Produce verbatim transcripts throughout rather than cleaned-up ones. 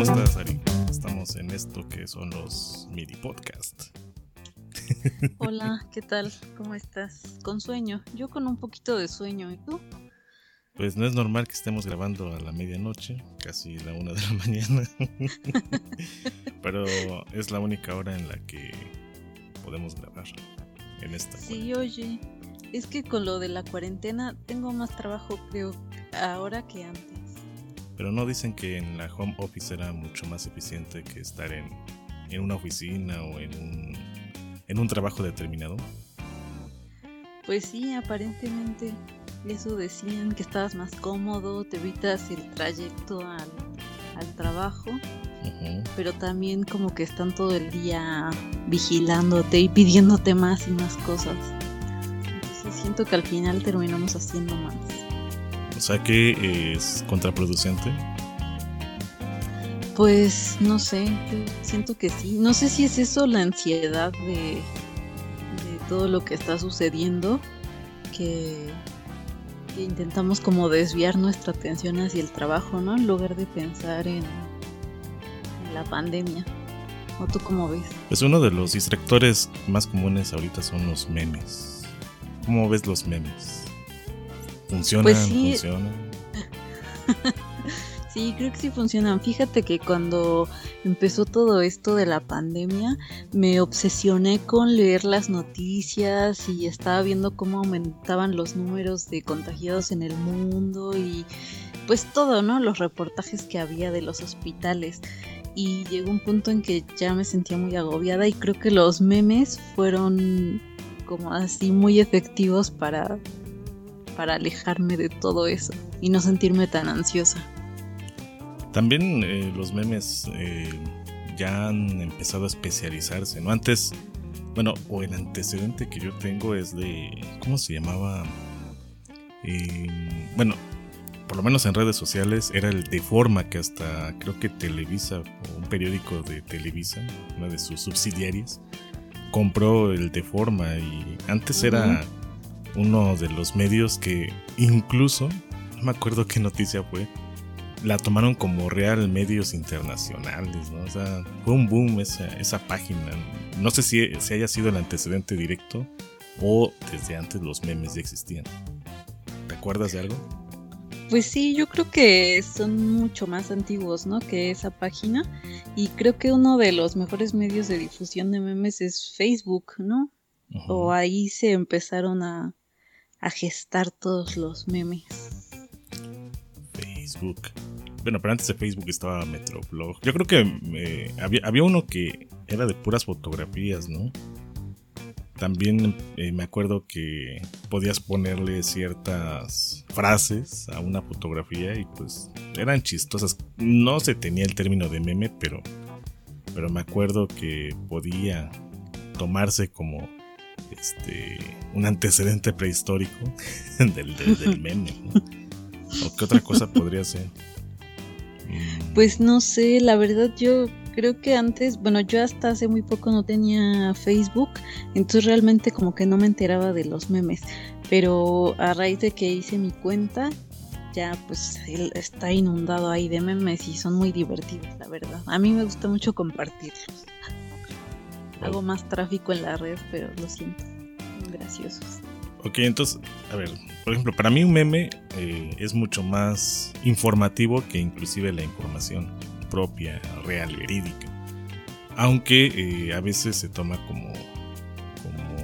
estás, Ari? Estamos en esto que son los mini podcast. Hola, ¿qué tal? ¿Cómo estás? Con sueño. Yo con un poquito de sueño. ¿Y tú? Pues no es normal que estemos grabando a la medianoche, casi la una de la mañana. Pero es la única hora en la que podemos grabar en esta Sí, cuarentena. oye, es que con lo de la cuarentena tengo más trabajo, creo, ahora que antes. Pero no dicen que en la home office era mucho más eficiente que estar en, en una oficina o en un, en un trabajo determinado. Pues sí, aparentemente eso decían, que estabas más cómodo, te evitas el trayecto al, al trabajo, Uh-huh. pero también como que están todo el día vigilándote y pidiéndote más y más cosas. Entonces siento que al final terminamos haciendo más. O sea que es contraproducente. Pues no sé, yo siento que sí. No sé si es eso la ansiedad de, de todo lo que está sucediendo, que, que intentamos como desviar nuestra atención hacia el trabajo, ¿no? En lugar de pensar en, en la pandemia. ¿O tú cómo ves? Pues uno de los distractores más comunes ahorita son los memes. ¿Cómo ves los memes? ¿Funcionan? Pues sí. ¿Funcionan? Sí, creo que sí funcionan. Fíjate que cuando empezó todo esto de la pandemia, me obsesioné con leer las noticias y estaba viendo cómo aumentaban los números de contagiados en el mundo y pues todo, ¿no? Los reportajes que había de los hospitales. Y llegó un punto en que ya me sentía muy agobiada y creo que los memes fueron como así muy efectivos para, para alejarme de todo eso y no sentirme tan ansiosa. También eh, los memes eh, ya han empezado a especializarse, ¿no? Antes, bueno, o el antecedente que yo tengo es de, ¿cómo se llamaba? Eh, bueno, por lo menos en redes sociales era el Deforma, que hasta creo que Televisa, o un periódico de Televisa, una de sus subsidiarias, compró el Deforma y antes Uh-huh. era uno de los medios que incluso, no me acuerdo qué noticia fue, la tomaron como real medios internacionales, ¿no? O sea, fue un boom esa, esa página. No sé si, si haya sido el antecedente directo o desde antes los memes ya existían. ¿Te acuerdas de algo? Pues sí, yo creo que son mucho más antiguos, ¿no? Que esa página. Y creo que uno de los mejores medios de difusión de memes es Facebook, ¿no? Uh-huh. O ahí se empezaron a, a gestar todos los memes. Facebook. Bueno, pero antes de Facebook estaba Metroblog. Yo creo que eh, había, había uno que era de puras fotografías, ¿no? También eh, me acuerdo que podías ponerle ciertas frases a una fotografía y pues eran chistosas. No se tenía el término de meme, pero, pero me acuerdo que podía tomarse como este un antecedente prehistórico del, del, del meme, ¿no? ¿O qué otra cosa podría ser? Pues no sé, la verdad yo creo que antes, bueno, yo hasta hace muy poco no tenía Facebook, entonces realmente como que no me enteraba de los memes, pero a raíz de que hice mi cuenta, ya pues él está inundado ahí de memes y son muy divertidos, la verdad. A mí me gusta mucho compartirlos. Wow. Hago más tráfico en la red, pero lo siento, son graciosos. Ok, entonces, a ver, por ejemplo, para mí un meme eh, es mucho más informativo que inclusive la información propia, real, verídica. Aunque eh, a veces se toma como, como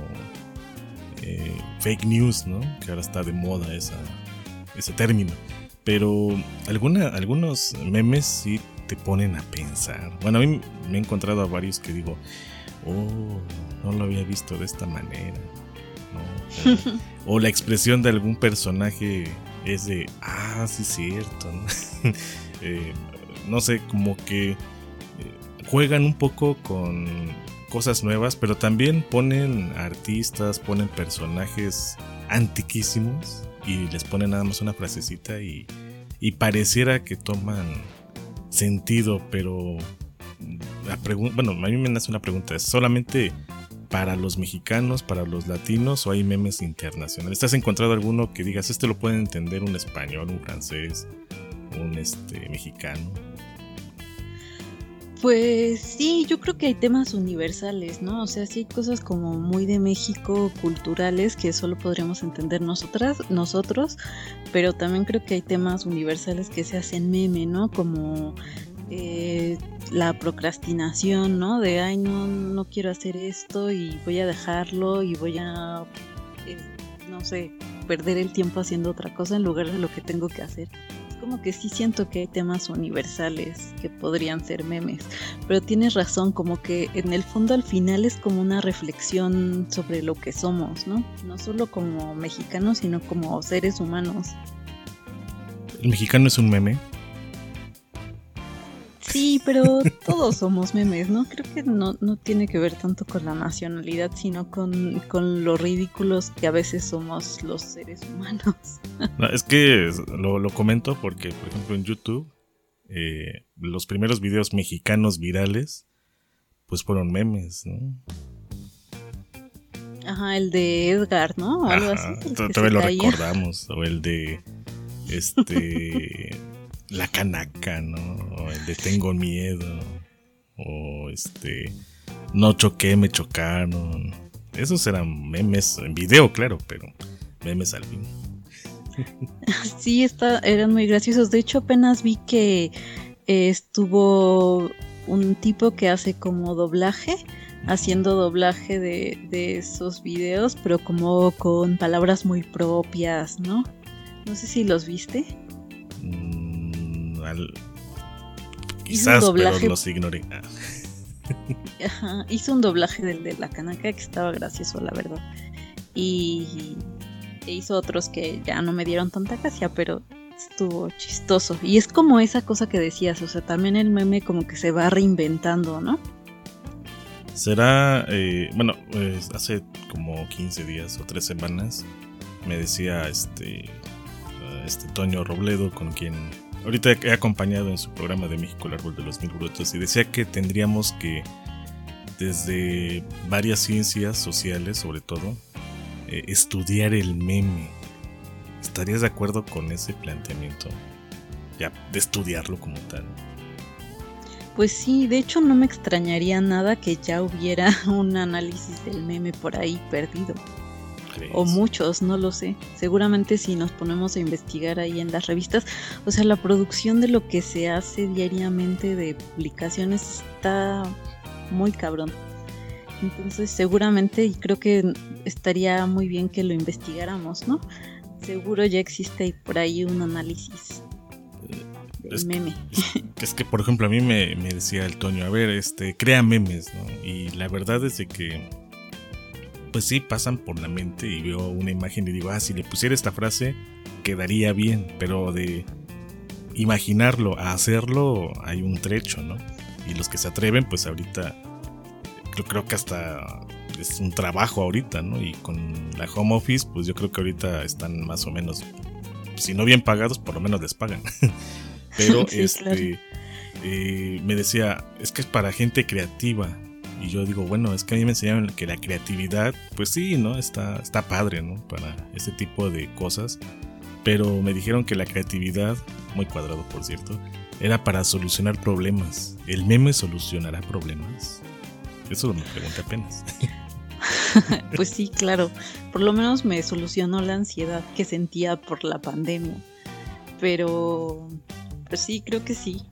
eh, fake news, ¿no? Que ahora está de moda esa, ese término. Pero alguna, algunos memes sí te ponen a pensar. Bueno, a mí me he encontrado a varios que digo, oh, no lo había visto de esta manera. ¿No? O, o la expresión de algún personaje es de, ah, sí es cierto, ¿no? eh, no sé, como que eh, juegan un poco con cosas nuevas, pero también ponen artistas, ponen personajes antiquísimos y les ponen nada más una frasecita y, y pareciera que toman sentido, pero la pregunta, bueno, a mí me nace una pregunta, ¿es solamente para los mexicanos, para los latinos o hay memes internacionales? ¿Te has encontrado alguno que digas, este lo pueden entender un español, un francés, un este mexicano? Pues sí, yo creo que hay temas universales, ¿no? O sea, sí hay cosas como muy de México, culturales, que solo podríamos entender nosotras, nosotros, pero también creo que hay temas universales que se hacen meme, ¿no? Como eh, la procrastinación, ¿no? De, ay, no, no quiero hacer esto y voy a dejarlo y voy a, eh, no sé, perder el tiempo haciendo otra cosa en lugar de lo que tengo que hacer. Como que sí siento que hay temas universales que podrían ser memes, pero tienes razón, como que en el fondo al final es como una reflexión sobre lo que somos, ¿no? No solo como mexicanos, sino como seres humanos. ¿El mexicano es un meme? Sí, pero todos somos memes, ¿no? Creo que no, no tiene que ver tanto con la nacionalidad, sino con, con lo ridículos que a veces somos los seres humanos. No, es que lo, lo comento porque, por ejemplo, en YouTube, eh, los primeros videos mexicanos virales, pues fueron memes, ¿no? Ajá, el de Edgar, ¿no? Algo Ajá, así. todavía lo recordamos. O el de, este... La canaca, ¿no? O el de tengo miedo. O este... No choqué, me chocaron. Esos eran memes en video, claro, pero memes al fin. Sí, está, eran muy graciosos. De hecho, apenas vi que eh, estuvo un tipo que hace como doblaje, haciendo doblaje de, de esos videos, pero como con palabras muy propias, ¿no? No sé si los viste. Mm. Al... Quizás, pero los ignoré. Ah. Ajá, hizo un doblaje del de la canaca que estaba gracioso, la verdad. Y hizo otros que ya no me dieron tanta gracia, pero estuvo chistoso. Y es como esa cosa que decías, o sea, también el meme como que se va reinventando, ¿no? Será, eh, bueno, pues hace como quince días o tres semanas me decía este, este Toño Robledo, con quien ahorita he acompañado en su programa de México el árbol de los mil frutos, y decía que tendríamos que, desde varias ciencias sociales sobre todo, eh, estudiar el meme. ¿Estarías de acuerdo con ese planteamiento? Ya, de estudiarlo como tal. Pues sí, de hecho no me extrañaría nada que ya hubiera un análisis del meme por ahí perdido. ¿Crees? O muchos, no lo sé. Seguramente si nos ponemos a investigar ahí en las revistas, o sea, la producción de lo que se hace diariamente de publicaciones está muy cabrón. Entonces seguramente, y creo que estaría muy bien que lo investigáramos, ¿no? Seguro ya existe por ahí un análisis del es, meme. Es, es que, por ejemplo, a mí me, me decía el Toño, a ver, este, crea memes, ¿no? Y la verdad es de que pues sí, pasan por la mente y veo una imagen y digo, ah, si le pusiera esta frase quedaría bien, pero de imaginarlo a hacerlo hay un trecho, ¿no? Y los que se atreven, pues ahorita yo creo que hasta es un trabajo ahorita, ¿no? Y con la home office, pues yo creo que ahorita están más o menos, si no bien pagados, por lo menos les pagan. Pero sí, este claro. eh, me decía, es que es para gente creativa. Y yo digo, bueno, es que a mí me enseñaron que la creatividad, pues sí, ¿no? Está, está padre, ¿no? Para ese tipo de cosas. Pero me dijeron que la creatividad, muy cuadrado por cierto, era para solucionar problemas. ¿El meme solucionará problemas? Eso me pregunté apenas. Pues sí, claro. Por lo menos me solucionó la ansiedad que sentía por la pandemia. Pero, pues sí, creo que sí.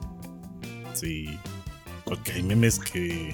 Sí, porque hay memes que...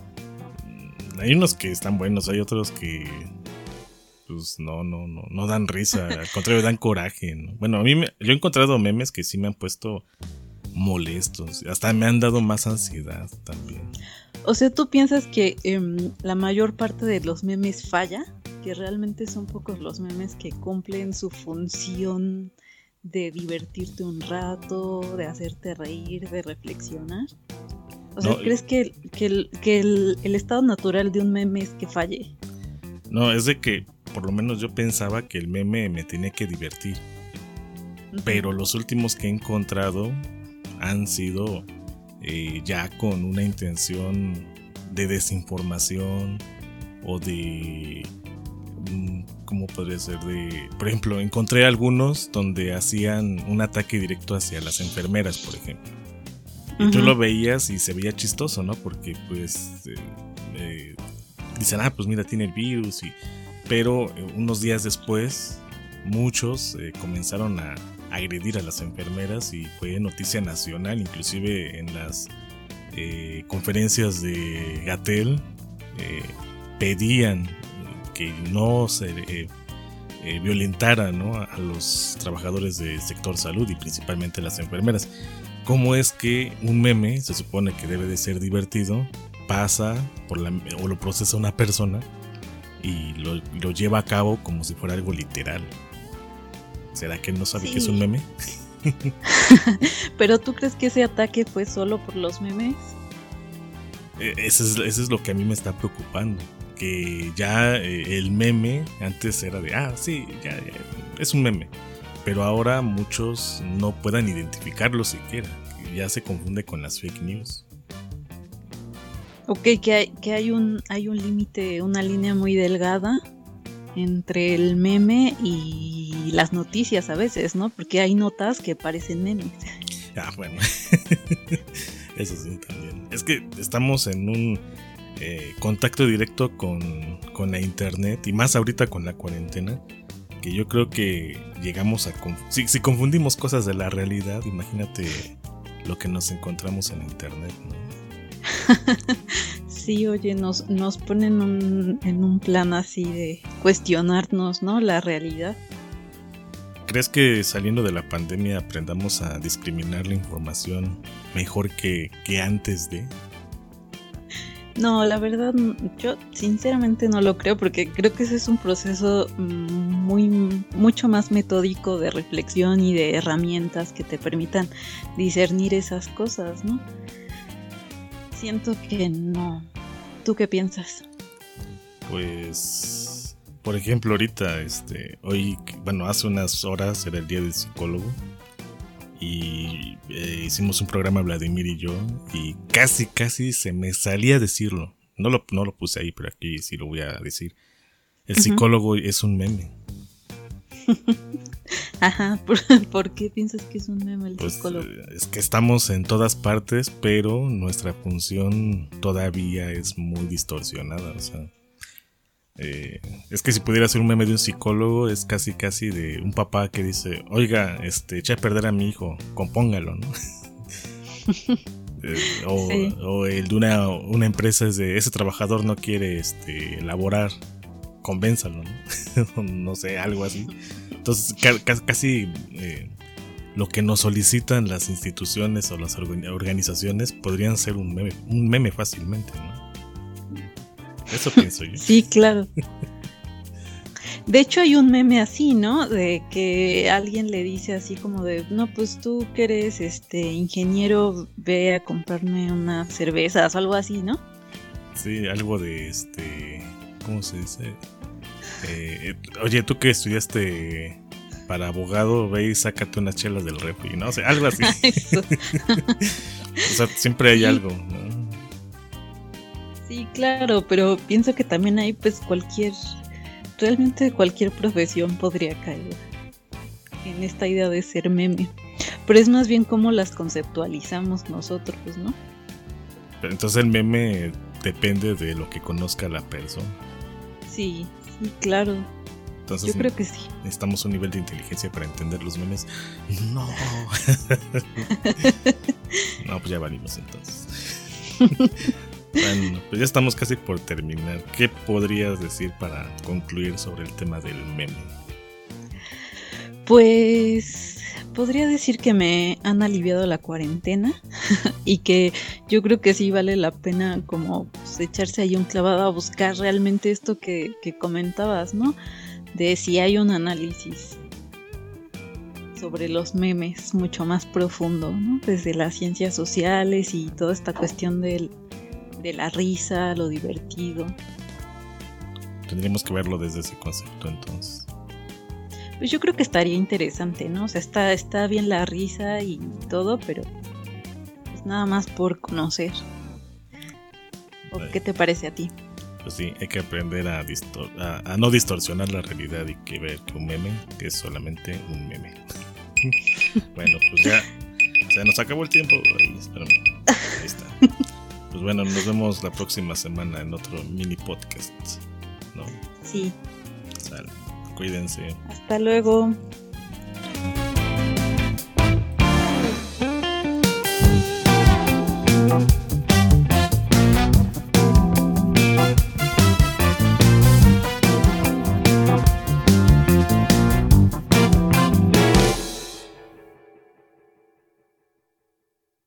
Hay unos que están buenos, hay otros que pues no, no, no, no dan risa, al contrario dan coraje, ¿no? Bueno, a mí me, yo he encontrado memes que sí me han puesto molestos, hasta me han dado más ansiedad también. O sea, ¿tú piensas que eh, la mayor parte de los memes falla? Que realmente son pocos los memes que cumplen su función de divertirte un rato, de hacerte reír, de reflexionar. O sea, no, ¿crees que, que, el, que el, el estado natural de un meme es que falle? No, es de que por lo menos yo pensaba que el meme me tenía que divertir. Uh-huh. Pero los últimos que he encontrado han sido eh, ya con una intención de desinformación o de... ¿Cómo podría ser? De, por ejemplo, encontré algunos donde hacían un ataque directo hacia las enfermeras, por ejemplo. Y uh-huh. tú lo veías y se veía chistoso, ¿no? Porque pues eh, eh, dicen, ah, pues mira, tiene el virus. Y, pero eh, unos días después, muchos eh, comenzaron a agredir a las enfermeras y fue noticia nacional, inclusive en las eh, conferencias de Gatell eh, pedían que no se eh, eh, violentara, ¿no?, a los trabajadores del sector salud y principalmente las enfermeras. ¿Cómo es que un meme, se supone que debe de ser divertido, pasa por la, o lo procesa una persona y lo, lo lleva a cabo como si fuera algo literal? ¿Será que él no sabe sí. que es un meme? ¿Pero tú crees que ese ataque fue solo por los memes? Eso es, eso es lo que a mí me está preocupando. Que ya eh, el meme antes era de, ah, sí, ya, ya es un meme. Pero ahora muchos no puedan identificarlo siquiera. Ya se confunde con las fake news. Ok, que hay, que hay un, hay un límite, una línea muy delgada entre el meme y las noticias a veces, ¿no? Porque hay notas que parecen memes. Ah, bueno. Eso sí, también. Es que estamos en un eh, contacto directo con, con la internet y más ahorita con la cuarentena, que yo creo que llegamos a... Conf- si, si confundimos cosas de la realidad, imagínate lo que nos encontramos en internet, ¿no? Sí, oye, nos, nos ponen un, en un plan así de cuestionarnos, ¿no?, la realidad. ¿Crees que saliendo de la pandemia aprendamos a discriminar la información mejor que, que antes de? No, la verdad, yo sinceramente no lo creo, porque creo que ese es un proceso muy, mucho más metódico de reflexión y de herramientas que te permitan discernir esas cosas, ¿no? Siento que no. ¿Tú qué piensas? Pues, por ejemplo, ahorita, este, hoy, bueno, hace unas horas era el día del psicólogo y eh, hicimos un programa Vladimir y yo y casi, casi se me salía decirlo. No lo, no lo puse ahí, pero aquí sí lo voy a decir. El uh-huh. psicólogo es un meme. Ajá, ¿por, ¿por qué piensas que es un meme el pues, psicólogo? Es que estamos en todas partes, pero nuestra función todavía es muy distorsionada, o sea, eh, es que si pudiera ser un meme de un psicólogo es casi casi de un papá que dice, oiga, este, eché a perder a mi hijo, compóngalo, ¿no? eh, o, sí. o el de una, una empresa es de, ese trabajador no quiere este, elaborar, convénzalo, ¿no? No sé, algo así. Entonces ca- casi eh, lo que nos solicitan las instituciones o las organizaciones podrían ser un meme, un meme fácilmente, ¿no? Eso pienso yo. Sí, claro. De hecho hay un meme así, ¿no? De que alguien le dice así como de, no, pues tú que eres este ingeniero, ve a comprarme unas cervezas o algo así, ¿no? Sí, algo de este, ¿cómo se dice? Eh, oye, tú que estudiaste para abogado, ve y sácate unas chelas del refri, ¿no? O sea, algo así. O sea, siempre hay algo, ¿no? Sí, claro, pero pienso que también hay pues cualquier, realmente cualquier profesión podría caer en esta idea de ser meme. Pero es más bien cómo las conceptualizamos nosotros, ¿no? Pero entonces el meme depende de lo que conozca la persona. Sí. Sí, claro. Entonces, yo creo que sí. Necesitamos un nivel de inteligencia para entender los memes. No. No, pues ya valimos entonces. Bueno, pues ya estamos casi por terminar. ¿Qué podrías decir para concluir sobre el tema del meme? Pues podría decir que me han aliviado la cuarentena y que yo creo que sí vale la pena como pues, echarse ahí un clavado a buscar realmente esto que, que comentabas, ¿no? De si hay un análisis sobre los memes mucho más profundo, ¿no? Desde las ciencias sociales y toda esta cuestión del, de la risa, lo divertido. Tendríamos que verlo desde ese concepto entonces. Pues yo creo que estaría interesante, ¿no? O sea, está, está bien la risa y todo, pero pues nada más por conocer. ¿O qué te parece a ti? Pues sí, hay que aprender a, distor- a, a no distorsionar la realidad y que ver que un meme es solamente un meme. Bueno, pues ya Se nos acabó el tiempo. Ahí, espérame. Ahí está. Pues bueno, nos vemos la próxima semana en otro mini podcast, ¿no? Sí. Sale. Cuídense. Hasta luego.